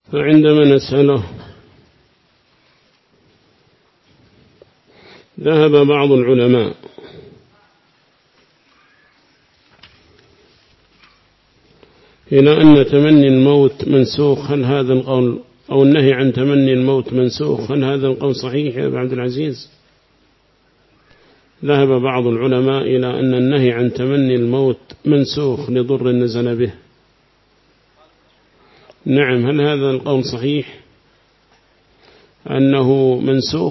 فعندما نسأله ذهب بعض العلماء إلى أن تمني الموت منسوخ. هل هذا القول أو النهي عن تمني الموت منسوخ؟ هل هذا القول صحيح يا أبا عبد العزيز؟ ذهب بعض العلماء إلى أن النهي عن تمني الموت منسوخ لضر نزل به. نعم، هل هذا القول صحيح أنه منسوخ؟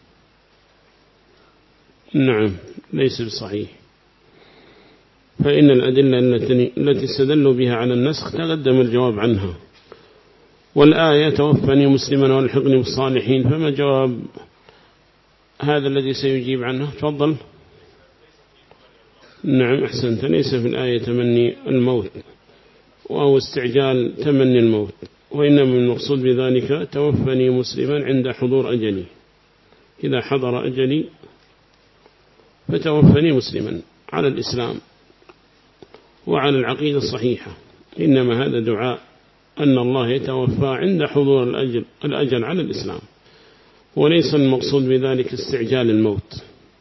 نعم، ليس بصحيح، فإن الأدلة التي استدلوا بها على النسخ تقدم الجواب عنها، والآية توفني مسلما والحقني بالصالحين. فما جواب هذا الذي سيجيب عنه؟ تفضل. نعم أحسنت، ليس في الآية تمني الموت أو استعجال تمني الموت، وإنما المقصود بذلك توفني مسلما عند حضور أجلي. إذا حضر أجلي فتوفني مسلما على الإسلام وعلى العقيدة الصحيحة. إنما هذا دعاء أن الله يتوفى عند حضور الأجل على الإسلام، وليس المقصود بذلك استعجال الموت.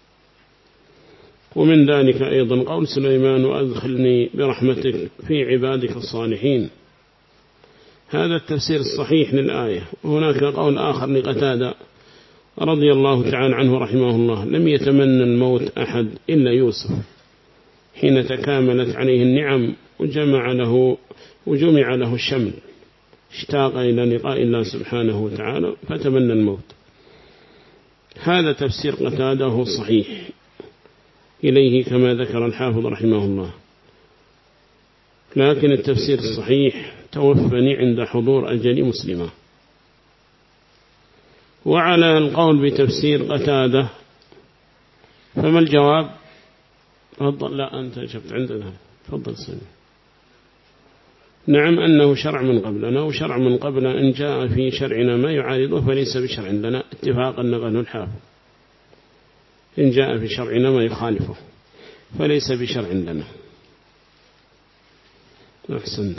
ومن ذلك أيضا قول سليمان وأدخلني برحمتك في عبادك الصالحين. هذا التفسير الصحيح للآية. وهناك قول آخر لقتادة رضي الله تعالى عنه رحمه الله: لم يتمنى الموت أحد إلا يوسف حين تكاملت عليه النعم وجمع له الشمل، اشتاق إلى لقاء الله سبحانه وتعالى فتمنى الموت. هذا تفسير قتادة هو الصحيح إليه كما ذكر الحافظ رحمه الله. لكن التفسير الصحيح توفني عند حضور أجل مسلمة. وعلى القول بتفسير قتادة فما الجواب؟ تفضل. لا أنت شفت عندنا، تفضل سنة. نعم، أنه شرع من قبلنا، وشرع من قبلنا إن جاء في شرعنا ما يعارضه فليس بشرع لنا، اتفاقا نقله الحافظ. إن جاء في شرعنا ما يخالفه فليس بشرع لنا. أحسنت.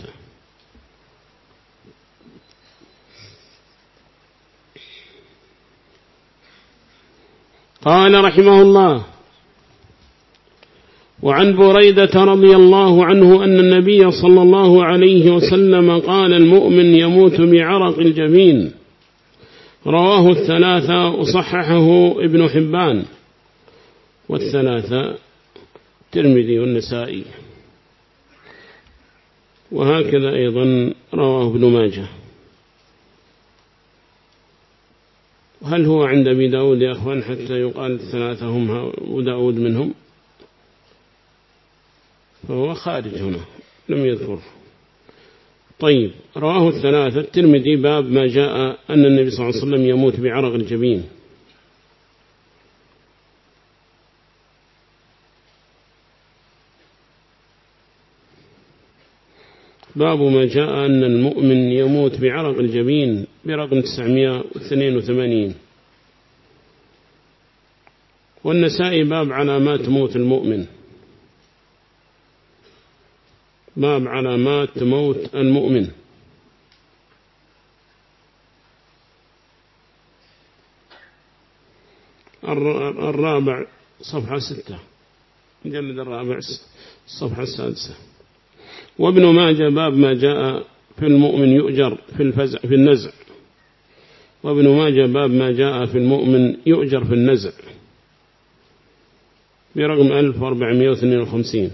قال رحمه الله: وعن بريدة رضي الله عنه أن النبي صلى الله عليه وسلم قال: المؤمن يموت بعرق الجبين. رواه الثلاثة وصححه ابن حبان، والثلاثة الترمذي والنسائي، وهكذا أيضا رواه ابن ماجه. هل هو عند أبي داود يا أخوان حتى يقال الثلاثة هم وداود منهم؟ فهو خارج هنا لم يذكر. طيب، رواه الثلاثة الترمذي باب ما جاء أن النبي صلى الله عليه وسلم يموت بعرق الجبين. باب ما جاء أن المؤمن يموت بعرق الجبين برقم 982. والنسائي باب علامات موت المؤمن، باب علامات موت المؤمن. الرابع صفحة 6، مجلد الرابع الصفحة 6. وابن ماجه باب ما جاء في المؤمن يؤجر في النزع. وابن ماجه باب ما جاء في المؤمن يؤجر في النزع برقم 1452،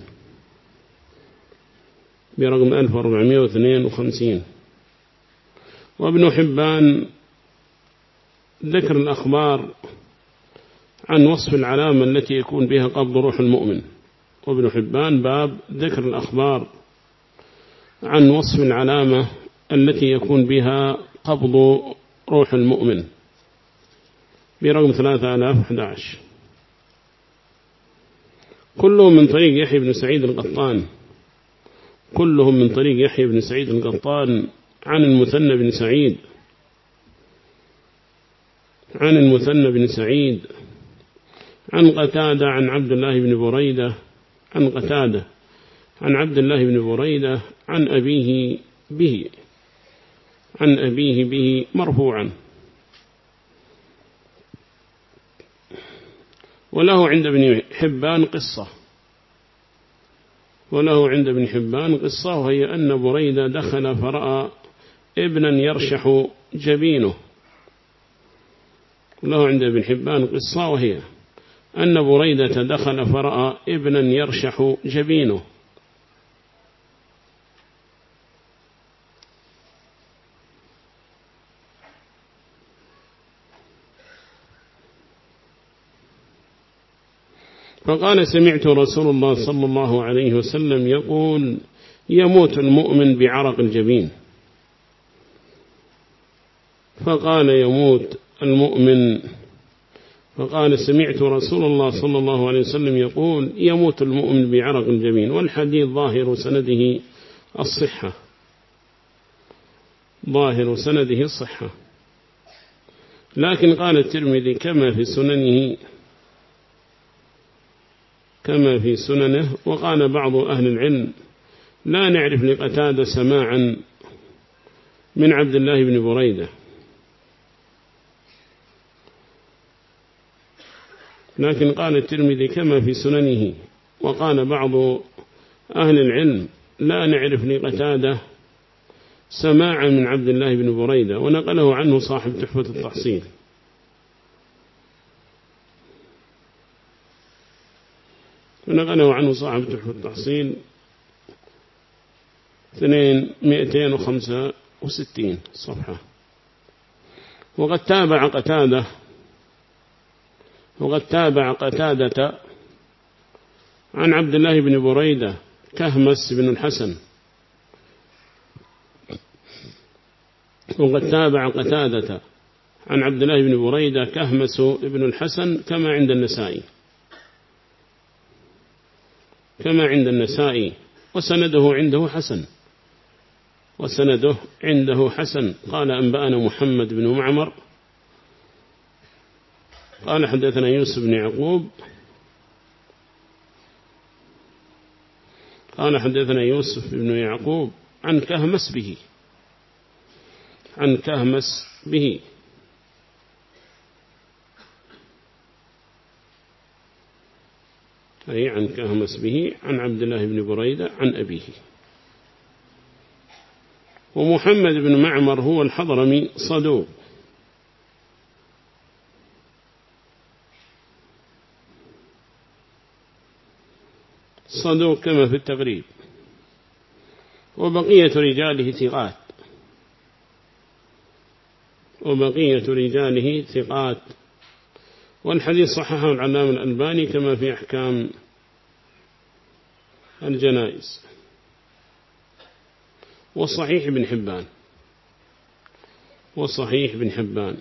برقم 1452. وابن حبان ذكر الأخبار عن وصف العلامة التي يكون بها قبض روح المؤمن. وابن حبان باب ذكر الأخبار عن وصف العلامة التي يكون بها قبض روح المؤمن برقم 3011. كلهم من طريق يحيى بن سعيد القطان، كلهم من طريق يحيى بن سعيد القطان عن المثنى بن سعيد، عن المثنى بن سعيد عن قتادة عن عبد الله بن بريدة، عن قتادة عن عبد الله بن بريدة عن أبيه به. عن أبيه به مرفوعا. وله عند ابن حبان قصة، وهي أن بريدة دخل فرأى ابنا يرشح جبينه. وله عند ابن حبان قصة، وهي أن بريدة دخل فرأى ابنا يرشح جبينه. فقال سمعت رسول الله صلى الله عليه وسلم يقول يموت المؤمن بعرق الجبين. فقال يموت المؤمن، فقال سمعت رسول الله صلى الله عليه وسلم يقول يموت المؤمن بعرق الجبين. والحديث ظاهر سنده الصحة، لكن قال الترمذي كما في سننه. وقال بعض أهل العلم لا نعرف لقتادة سماعا من عبد الله بن بريدة، لكن قال الترمذي كما في سننه. وقال بعض أهل العلم لا نعرف لقتادة سماعا من عبد الله بن بريدة، ونقله عنه صاحب تحفة التحصيل. ونقله عنه صاحب تحفة التحصيل 265 صفحة. وقد تابع قتادة عن عبد الله بن بريدة كهمس بن الحسن. وقد تابع قتادة عن عبد الله بن بريدة كهمس بن الحسن كما عند النسائي، وسنده عنده حسن. قال أنبأنا محمد بن معمر قال حدثنا يوسف بن يعقوب قال حدثنا يوسف بن يعقوب عن كهمس به أي عن كهمس به عن عبد الله بن بريدة عن أبيه. ومحمد بن معمر هو الحضرمي صدوق كما في التغريب. وبقية رجاله ثقات. والحديث صححه العلامة الألباني كما في أحكام الجنائز. وصحيح ابن حبان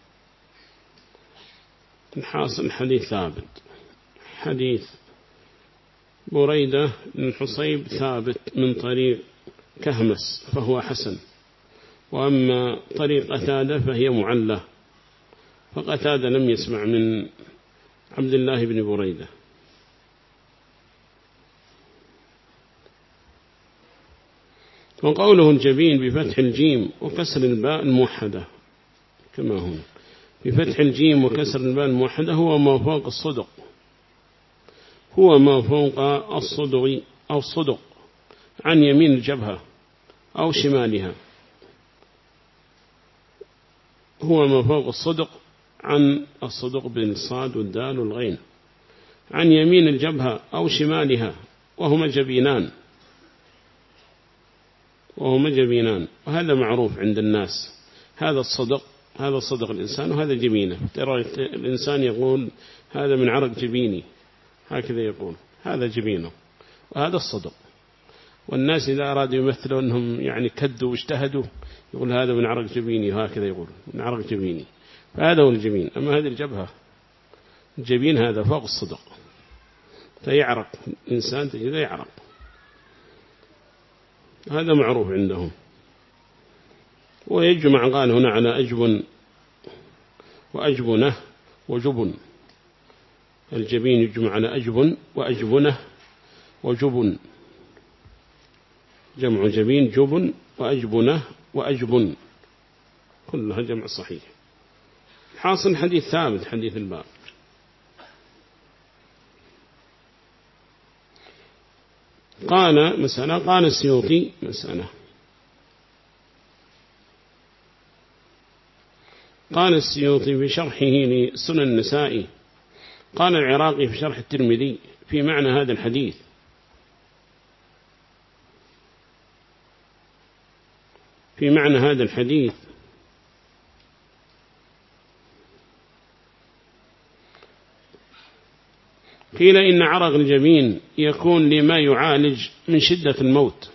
الحاصل الحديث ثابت. حديث بريدة بن الحصيب ثابت من طريق كهمس فهو حسن، وأما طريق قتادة فهي معلة، فقتادة لم يسمع من عبد الله بن بريدة. وقوله الجبين بفتح الجيم وكسر الباء الموحدة كما هو بفتح الجيم وكسر الباء الموحدة هو ما فوق الصدغ أو الصدق عن يمين الجبهة أو شمالها. هو ما فوق الصدق عن الصدق بالصاد والدال والغين عن يمين الجبهة أو شمالها، وهما جبينان وهذا معروف عند الناس. هذا صدق الإنسان وهذا جبينه. ترى الإنسان يقول هذا من عرق جبيني، هكذا يقول هذا جبينه وهذا الصدق. والناس إذا أرادوا يمثلوا أنهم يعني كدوا واجتهدوا يقول هذا من عرق جبيني، وهكذا يقول من عرق جبيني، فهذا هو الجبين. أما هذه الجبهة الجبين هذا فوق الصدق، فيعرق إنسان تجده يعرق، هذا معروف عندهم. ويجمع قال هنا على أجبن وأجبنه وجبن. الجبين يجمع على أجبن وأجبنه وجبن، جمع جبين جبن وأجبنه وأجبن. كلها جمع صحيح. حاصل حديث ثابت حديث الباب. قال مسألة، قال السيوطي مسألة، قال السيوطي في شرحه لسنن النسائي، قال العراقي في شرح الترمذي في معنى هذا الحديث: في معنى هذا الحديث قيل إن عرق الجبين يكون لما يعالج من شدة الموت.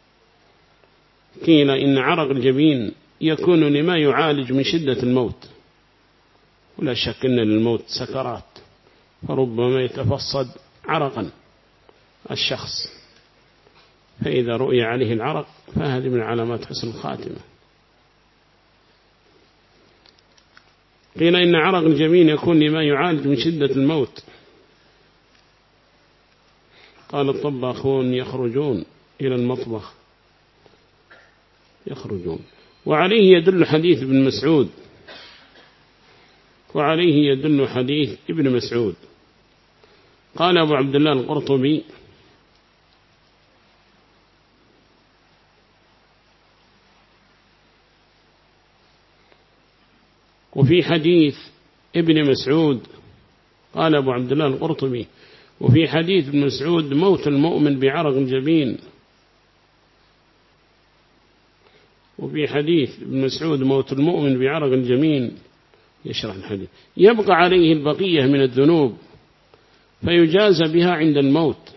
قيل إن عرق الجبين يكون لما يعالج من شدة الموت، ولا شك أن للموت سكرات، فربما يتفصد عرقا الشخص، فإذا رؤي عليه العرق فهذه من علامات حسن الخاتمة. قيل إن عرق الجبين يكون لما يعالج من شدة الموت. قال الطباخون يخرجون إلى المطبخ يخرجون. وعليه يدل حديث ابن مسعود، وعليه يدل حديث ابن مسعود. قال أبو عبد الله القرطبي: وفي حديث ابن مسعود، قال أبو عبد الله القرطبي: وفي حديث ابن مسعود موت المؤمن بعرق الجبين. وفي حديث ابن مسعود موت المؤمن بعرق الجبين، يشرح الحديث: يبقى عليه البقية من الذنوب فيجازى بها عند الموت.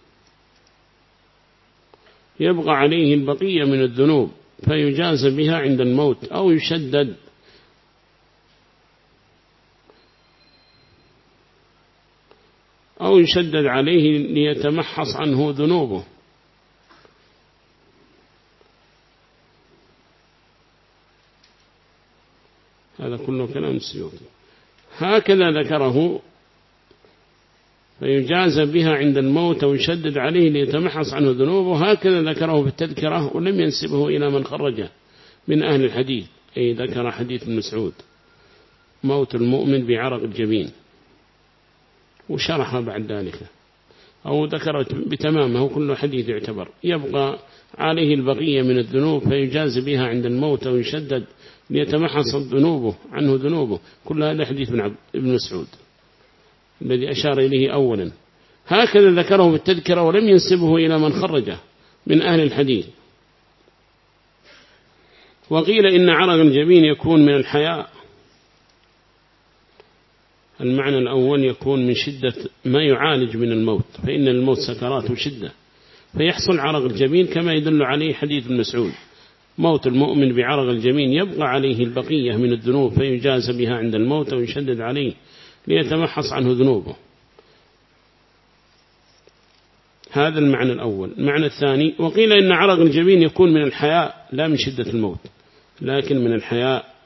يبقى عليه البقية من الذنوب فيجازى بها عند الموت، أو يشدد عليه ليتمحص عنه ذنوبه. هذا كله كلام السيوطي. هكذا ذكره: فيجازى بها عند الموت ويشدد عليه ليتمحص عنه ذنوبه. هكذا ذكره في التذكرة، ولم ينسبه إلى من خرجه من أهل الحديث، أي ذكر حديث ابن مسعود موت المؤمن بعرق الجبين، وشرح بعد ذلك، أو ذكر بتمامه كل حديث يعتبر. يبقى عليه البقية من الذنوب فيجازى بها عند الموت ويشدد ليتمحص عنه ذنوبه. كل هذا حديث ابن مسعود الذي أشار إليه أولا. هكذا ذكره بالتذكرة، ولم ينسبه إلى من خرجه من أهل الحديث. وقيل إن عرق الجبين يكون من الحياء. المعنى الأول يكون من شدة ما يعالج من الموت، فإن الموت سكرات وشدة، فيحصل عرق الجبين كما يدل عليه حديث ابن مسعود موت المؤمن بعرق الجبين. يبقى عليه البقية من الذنوب فيجازى بها عند الموت ويشدد عليه ليتمحص عنه ذنوبه. هذا المعنى الأول. المعنى الثاني: وقيل إن عرق الجبين يكون من الحياء، لا من شدة الموت، لكن من الحياء.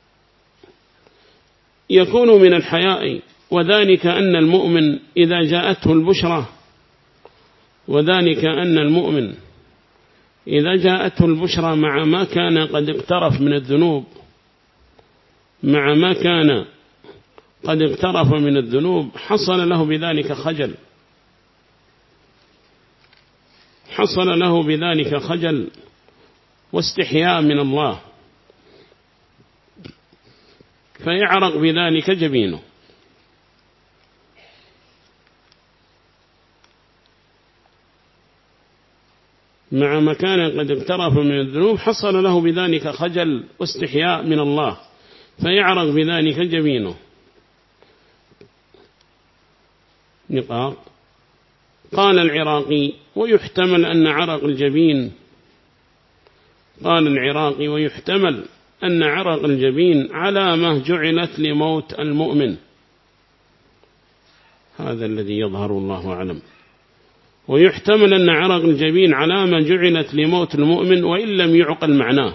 يكون من الحياء، وذلك أن المؤمن إذا جاءته البشرى، وذلك أن المؤمن إذا جاءته البشرى مع ما كان قد اقترف من الذنوب، مع ما كان قد اقترف من الذنوب، حصل له بذلك خجل، حصل له بذلك خجل واستحياء من الله، فيعرق بذلك جبينه. مع ما كان قد اقترف من الذنوب حصل له بذلك خجل واستحياء من الله، فيعرق بذلك جبينه. نقاط. قال العراقي: ويحتمل أن عرق الجبين، قال العراقي: ويحتمل أن عرق الجبين علامة جعلت لموت المؤمن. هذا الذي يظهر، الله أعلم. ويحتمل أن عرق الجبين علامة جعلت لموت المؤمن، وإن لم يعقل معناه،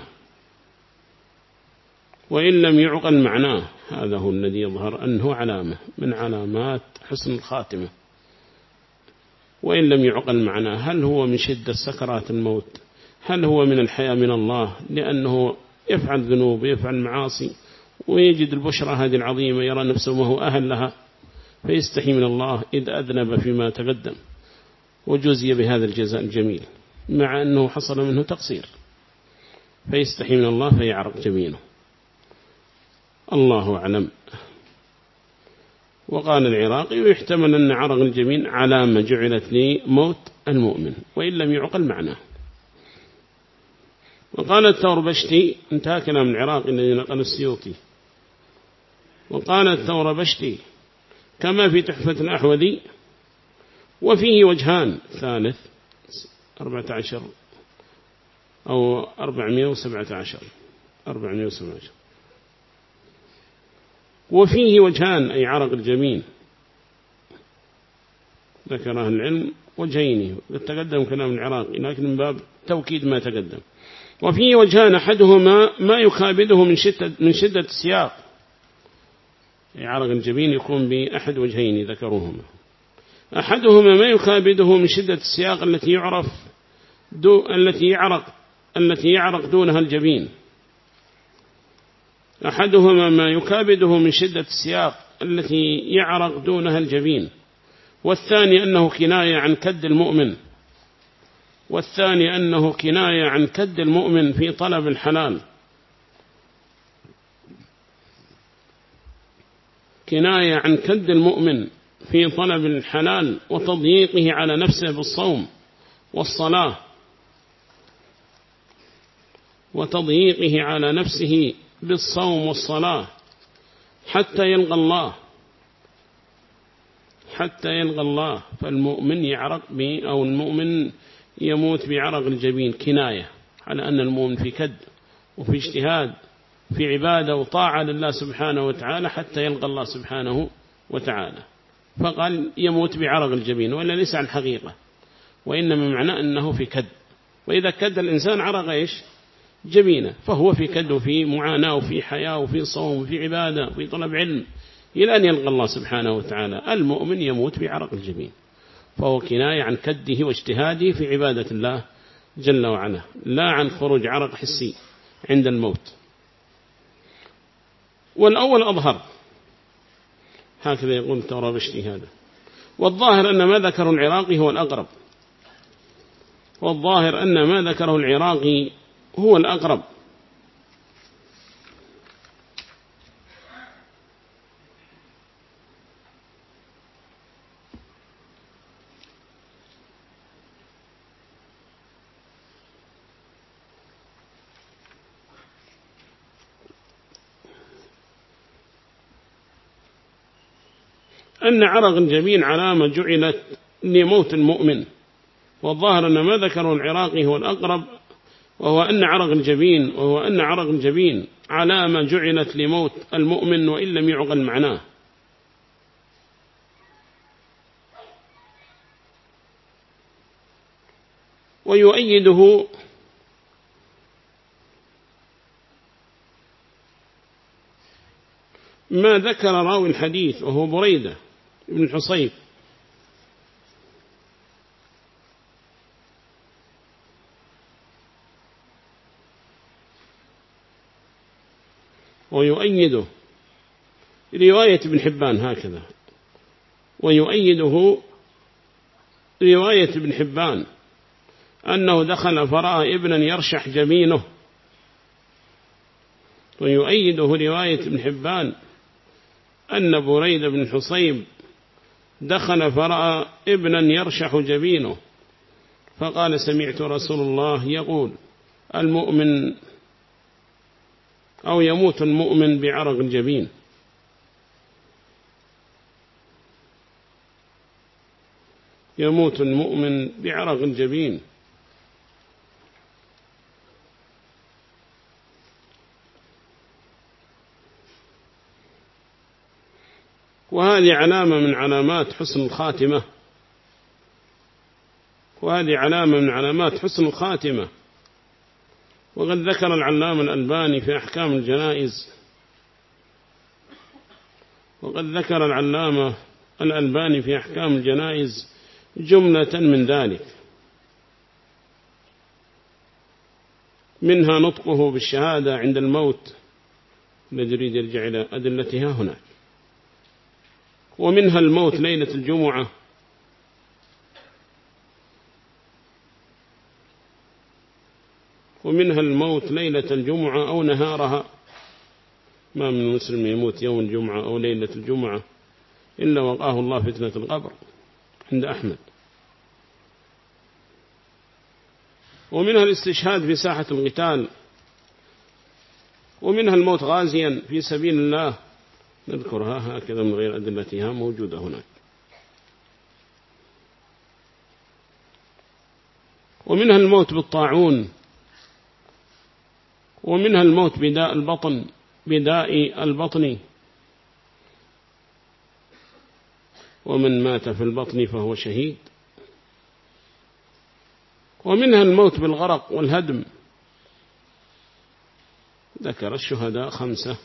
وإن لم يعقل معناه. هذا هو الذي يظهر أنه علامة من علامات حسن الخاتمة، وإن لم يعقل معناه. هل هو من شدة سكرات الموت؟ هل هو من الحياء من الله لأنه يفعل ذنوب ويفعل معاصي ويجد البشرى هذه العظيمة يرى نفسه ما هو أهل لها، فيستحي من الله إذ أذنب فيما تقدم وجزي بهذا الجزاء الجميل مع أنه حصل منه تقصير، فيستحي من الله فيعرق جبينه. الله أعلم. وقال العراقي ويحتمل أن عرق الجبين علامة جعلت لموت المؤمن وإن لم يعقل معناه. وقال الثوربشتي، انتهى كلام العراقي الذي نقل السيوطي. وقال الثوربشتي كما في تحفة الأحوذي وفيه وجهان، ثالث 14 أو 417 وفيه وجهان أي عرق الجبين، ذكره العلم وجهين، تقدم كلام العراقي لكن من باب توكيد ما تقدم. وفيه وجهان أحدهما ما يكابده من شدة السياق، عرق الجبين يكون بأحد وجهين ذكروهما، أحدهما ما يكابده من شدة السياق التي يعرق دونها الجبين، أحدهما ما يكابده من شدة السياق التي يعرق دونها الجبين، والثاني أنه كناية عن كد المؤمن في طلب الحلال، كناية عن كد المؤمن في طلب الحلال وتضييقه على نفسه بالصوم والصلاة، حتى يلقى الله. فالمؤمن يعرق أو المؤمن يموت بعرق الجبين كناية على أن المؤمن في كد وفي اجتهاد في عبادة وطاعة لله سبحانه وتعالى حتى يلقى الله سبحانه وتعالى، فقال يموت بعرق الجبين، وإلا ليس عن حقيقة، وإنما معنى أنه في كد. وإذا كد الإنسان عرق جبينه، فهو في كد وفي معاناة وفي حياة وفي صوم وفي عبادة وفي طلب علم إلى أن يلقى الله سبحانه وتعالى. المؤمن يموت بعرق الجبين، فهو كناية عن كده واجتهاده في عبادة الله جل وعلا، لا عن خروج عرق حسي عند الموت. والأول أظهر، هكذا يقول الثوربشتي هذا. والظاهر أن ما ذكره العراقي هو الأقرب. أن عرق الجبين علامة جعلت لموت المؤمن، والظاهر أن ما ذكره العراقي هو الأقرب، وهو أن عرق الجبين علامة جعلت لموت المؤمن وإن لم يعقل معناه. ويؤيده ما ذكر راوي الحديث وهو بريدة بن الحصيب، ويؤيده رواية ابن حبان هكذا، ويؤيده رواية ابن حبان أنه دخل فرأى ابنا يرشح جبينه، ويؤيده رواية ابن حبان أن بريدة بن الحصيب دخل فرأى ابنا يرشح جبينه، فقال سمعت رسول الله يقول المؤمن أو يموت المؤمن بعرق الجبين. يموت المؤمن بعرق الجبين. وهذه علامة من علامات حسن الخاتمة. وقد ذكر العلامة الألباني في أحكام الجنائز جملة من ذلك، منها نطقه بالشهادة عند الموت الذي يريد يرجع إلى أدلتها هنا. ومنها الموت ليلة الجمعة، ومنها الموت ليلة الجمعة أو نهارها. ما من مسلم يموت يوم الجمعة أو ليلة الجمعة إلا وقاه الله فتنة القبر عند أحمد. ومنها الاستشهاد في ساحة القتال، ومنها الموت غازيا في سبيل الله، نذكرها هكذا من غير أدلتها موجودة هناك. ومنها الموت بالطاعون، ومنها الموت بداء البطن، ومن مات في البطن فهو شهيد. ومنها الموت بالغرق والهدم، ذكر الشهداء 5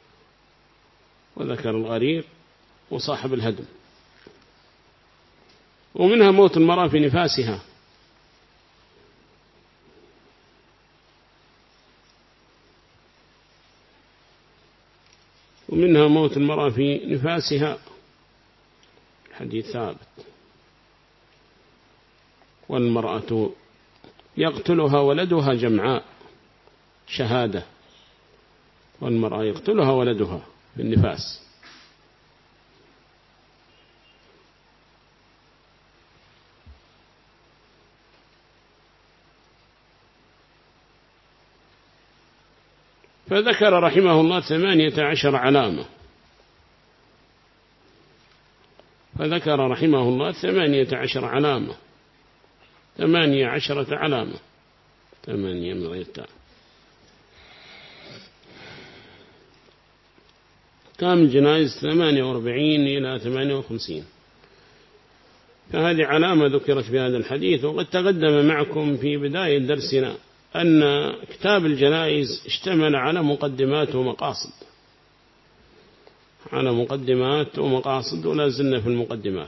وذكر الغريق وصاحب الهدم. ومنها موت المرأة في نفاسها، ومنها موت المرأة في نفاسها، حديث ثابت. والمرأة يقتلها ولدها جمعاء، شهادة. والمرأة يقتلها ولدها بالنفاس. فذكر رحمه الله 18 علامة. فذكر رحمه الله 18 علامة، 18 علامة، 8 من غير تاء. كم الجنائز 48 إلى 58. فهذه علامة ذكرت في هذا الحديث. وقد تقدم معكم في بداية درسنا أن كتاب الجنائز اشتمل على مقدمات ومقاصد، على مقدمات ومقاصد، ولا زلنا في المقدمات.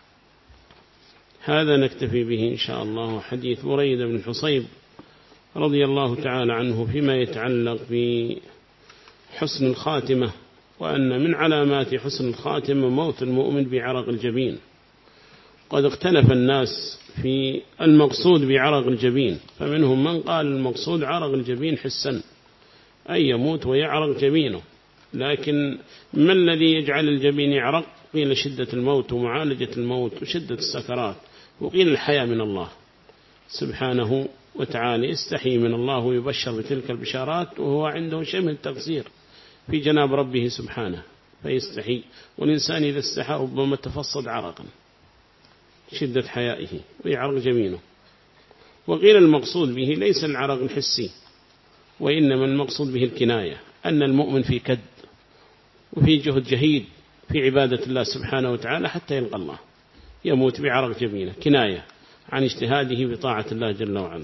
هذا نكتفي به إن شاء الله. حديث بريدة بن حصيب رضي الله تعالى عنه فيما يتعلق بحسن الخاتمة، وأن من علامات حسن الخاتمة موت المؤمن بعرق الجبين. قد اختلف الناس في المقصود بعرق الجبين، فمنهم من قال المقصود عرق الجبين حسا، أي يموت ويعرق جبينه. لكن ما الذي يجعل الجبين يعرق؟ قيل شدة الموت ومعالجة الموت وشدة السكرات، وقيل الحياة من الله سبحانه وتعالى. يستحي من الله ويبشر بتلك البشارات وهو عنده شيء من التقصير في جناب ربه سبحانه، فيستحي. والإنسان إذا استحى ربما تفصد عرقا، شدة حيائه ويعرق جبينه. وقيل المقصود به ليس العرق الحسي، وإنما المقصود به الكناية، أن المؤمن في كد وفي جهد جهيد في عبادة الله سبحانه وتعالى حتى يلقى الله، يموت بعرق جبينه، كناية عن اجتهاده بطاعة الله جل وعلا.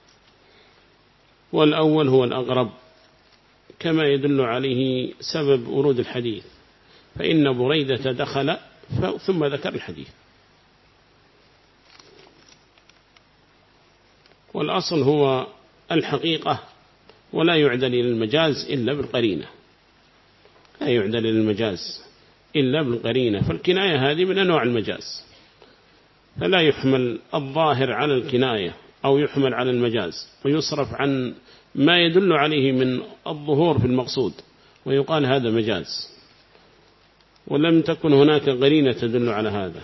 والأول هو الأقرب كما يدل عليه سبب ورود الحديث، فإن بريدة دخل ثم ذكر الحديث. والأصل هو الحقيقة، ولا يعدل إلى المجاز إلا بالقرينة، لا يعدل إلى المجاز إلا بالقرينة. فالكناية هذه من أنواع المجاز، فلا يحمل الظاهر على الكناية أو يحمل على المجاز، ويصرف عن ما يدل عليه من الظهور في المقصود ويقال هذا مجاز، ولم تكن هناك قرينة تدل على هذا.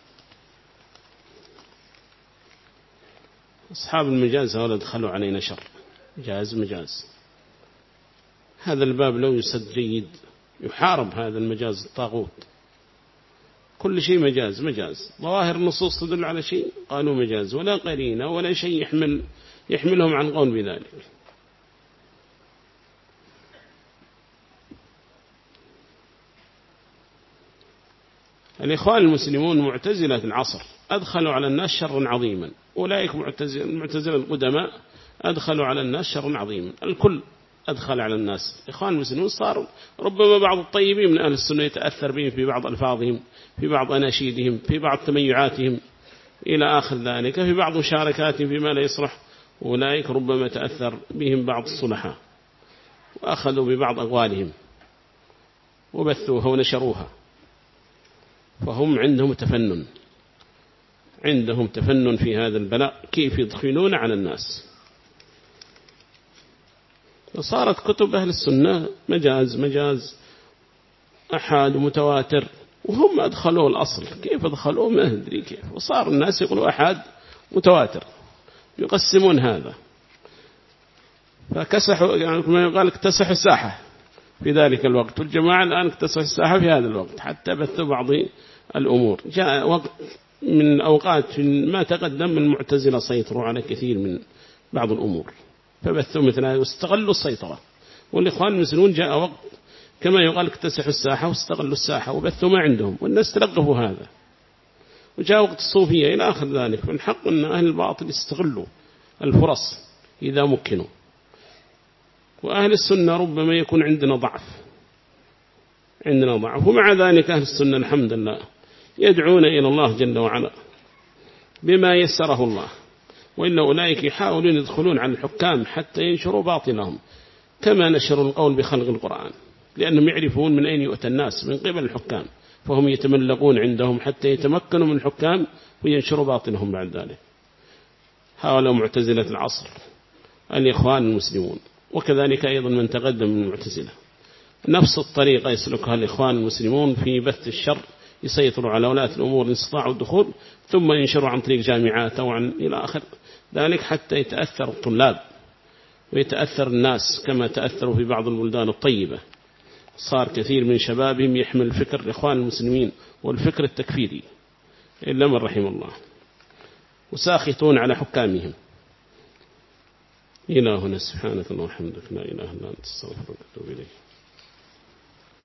أصحاب المجاز هؤلاء دخلوا علينا شر، مجاز. هذا الباب لو يسد جيد يحارب هذا المجاز الطاغوت. كل شيء مجاز، ظواهر النصوص تدل على شيء قالوا مجاز، ولا قرينة ولا شيء يحملهم عن قول بذلك. الإخوان المسلمون معتزلة العصر أدخلوا على الناس شرا عظيما، أولئك المعتزلة القدماء أدخلوا على الناس شرا عظيما. الكل أدخل على الناس. إخوان المسلمون صاروا ربما بعض الطيبين من أهل السنة يتأثر بهم في بعض ألفاظهم، في بعض أناشيدهم، في بعض تميعاتهم إلى آخر ذلك، في بعض مشاركاتهم فيما لا يصلح، أولئك ربما تأثر بهم بعض الصلحاء وأخذوا ببعض أقوالهم وبثوها ونشروها، فهم عندهم تفنن في هذا البلاء، كيف يدخلون على الناس. فصارت كتب أهل السنة مجاز أحد ومتواتر، وهم أدخلوا الأصل، كيف أدخلوه ما أدري كيف، وصار الناس يقولوا أحد متواتر يقسمون هذا، فكسحوا يعني ما يقال اكتسحوا الساحة في ذلك الوقت، والجماعة الآن اكتسحوا الساحة في هذا الوقت حتى بثوا بعض الأمور. جاء وقت من أوقات ما تقدم المعتزلة سيطروا على كثير من بعض الأمور فبثوا مثل هذا واستغلوا السيطرة، والإخوان المسلمون جاء وقت كما يقال اكتسحوا الساحة واستغلوا الساحة وبثوا ما عندهم، والناس تلقفوا هذا. وجاء وقت الصوفية إلى آخر ذلك، فالحق أن أهل الباطل يستغلوا الفرص إذا مكنوا، وأهل السنة ربما يكون عندنا ضعف، ومع ذلك أهل السنة الحمد لله يدعون إلى الله جل وعلا بما يسره الله، وإلا أولئك يحاولون يدخلون على الحكام حتى ينشروا باطلهم كما نشروا القول بخلق القرآن، لأنهم يعرفون من أين يؤتى الناس من قبل الحكام، فهم يتملقون عندهم حتى يتمكنوا من الحكام وينشروا باطلهم بعد ذلك. هؤلاء معتزلة العصر الإخوان المسلمون، وكذلك أيضا من تقدم من المعتزلة نفس الطريقة يسلكها الإخوان المسلمون في بث الشر، يسيطروا على ولاة الأمور إن استطاعوا الدخول، ثم ينشروا عن طريق جامعات أو عن إلى آخر ذلك حتى يتأثر الطلاب ويتأثر الناس كما تأثروا في بعض البلدان الطيبة. صار كثير من شبابهم يحمل فكر الإخوان المسلمين والفكر التكفيري إلا من رحم الله، وساخطون على حكامهم. إلهنا سبحانك اللهم وبحمدك لا إله إلا أنت استغفرك وأتوب إليك.